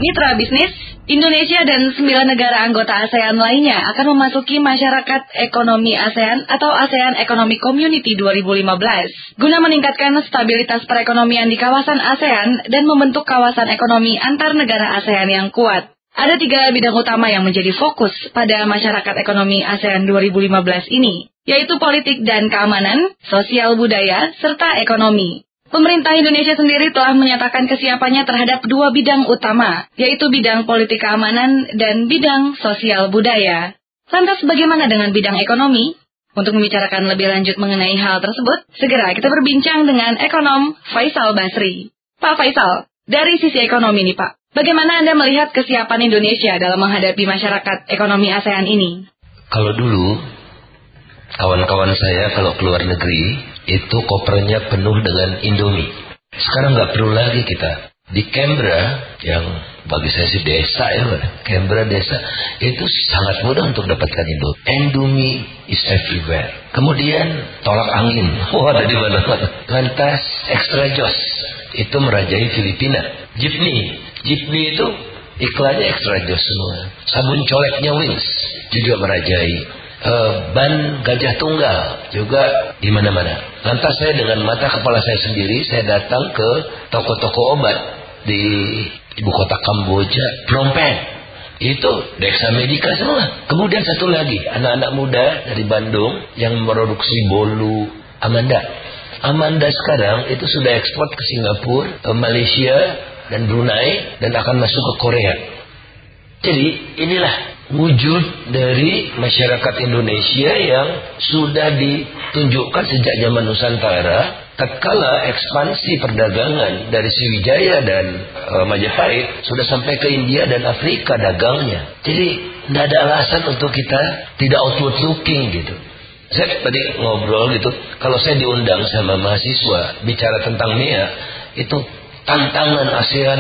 Mitra bisnis, Indonesia dan 9 negara anggota ASEAN lainnya akan memasuki Masyarakat Ekonomi ASEAN atau ASEAN Economic Community 2015 guna meningkatkan stabilitas perekonomian di kawasan ASEAN dan membentuk kawasan ekonomi antar negara ASEAN yang kuat. Ada 3 bidang utama yang menjadi fokus pada Masyarakat Ekonomi ASEAN 2015 ini, yaitu politik dan keamanan, sosial budaya, serta ekonomi. Pemerintah Indonesia sendiri telah menyatakan kesiapannya terhadap 2 bidang utama, yaitu bidang politik keamanan dan bidang sosial budaya. Lantas bagaimana dengan bidang ekonomi? Untuk membicarakan lebih lanjut mengenai hal tersebut, segera kita berbincang dengan ekonom Faisal Basri. Pak Faisal, dari sisi ekonomi nih Pak, bagaimana Anda melihat kesiapan Indonesia dalam menghadapi masyarakat ekonomi ASEAN ini? Kalau dulu, kawan-kawan saya kalau keluar negeri, itu kopernya penuh dengan Indomie. Sekarang nggak perlu lagi kita. Di Canberra, yang bagi saya sih desa ya, Canberra desa, itu sangat mudah untuk dapatkan Indomie. Indomie is everywhere. Kemudian tolak angin, ada di mana-mana. Lantas extra jos, itu merajai Filipina. Jeepney itu iklannya extra jos semua. Sabun coleknya Wings juga merajai. Ban gajah tunggal juga di mana-mana. Lantas saya dengan mata kepala saya sendiri, saya datang ke toko-toko obat di ibu kota Kamboja, Phnom Penh. Itu Dexamedica semua. Kemudian satu lagi, anak-anak muda dari Bandung yang memproduksi bolu Amanda. Amanda sekarang itu sudah ekspor ke Singapura, Malaysia, dan Brunei, dan akan masuk ke Korea. Jadi inilah wujud dari masyarakat Indonesia yang sudah ditunjukkan sejak zaman Nusantara. Tatkala ekspansi perdagangan dari Sriwijaya dan Majapahit sudah sampai ke India dan Afrika dagangnya. Jadi tidak ada alasan untuk kita tidak outward looking gitu. Saya tadi ngobrol gitu, kalau saya diundang sama mahasiswa bicara tentang MEA, itu tantangan ASEAN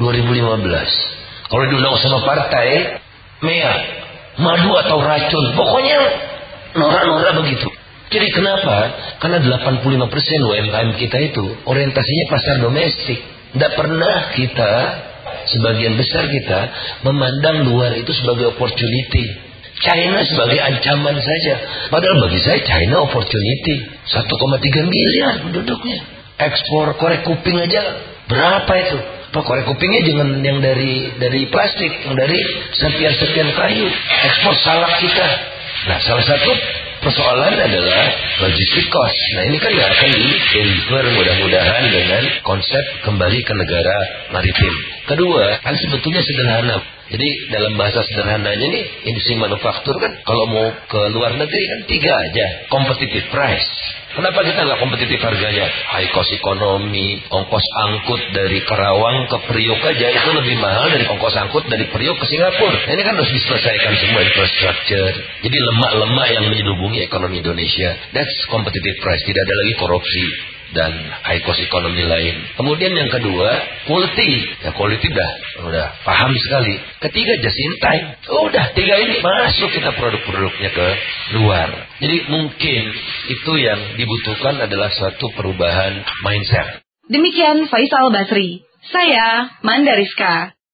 2015. Kalau diundang sama partai, MEA, madu atau racun, pokoknya norak-norak begitu. Jadi kenapa? Karena 85% UMKM kita itu orientasinya pasar domestik. Tidak pernah kita, sebagian besar kita, memandang luar itu sebagai opportunity. China sebagai ancaman saja. Padahal bagi saya China opportunity. 1,3 miliar penduduknya. Ekspor korek kuping aja berapa itu? Korek kupingnya jangan yang dari plastik, yang dari serpian-serpian kayu. Ekspor salak kita. Nah, salah satu persoalan adalah logistik cost. Nah, ini kan nggak akan di-deliver mudah-mudahan dengan konsep kembali ke negara maritim. Kedua, kan sebetulnya sederhana. Jadi dalam bahasa sederhananya nih, industri manufaktur kan kalau mau ke luar negeri kan 3 aja. Competitive price. Kenapa kita nggak kompetitif harganya? High cost ekonomi, ongkos angkut dari Karawang ke Priok aja itu lebih mahal dari ongkos angkut dari Priok ke Singapura. Nah, ini kan harus diselesaikan semua infrastruktur. Jadi lemak-lemak yang menyelubungi ekonomi Indonesia. That's competitive price. Tidak ada lagi korupsi dan high cost ekonomi lain. Kemudian yang kedua, quality. Ya quality udah paham sekali. Ketiga, just in time. Udah 3 ini masuk kita produk-produknya ke luar. Jadi mungkin itu yang dibutuhkan adalah suatu perubahan mindset. Demikian Faisal Basri. Saya Mandariska.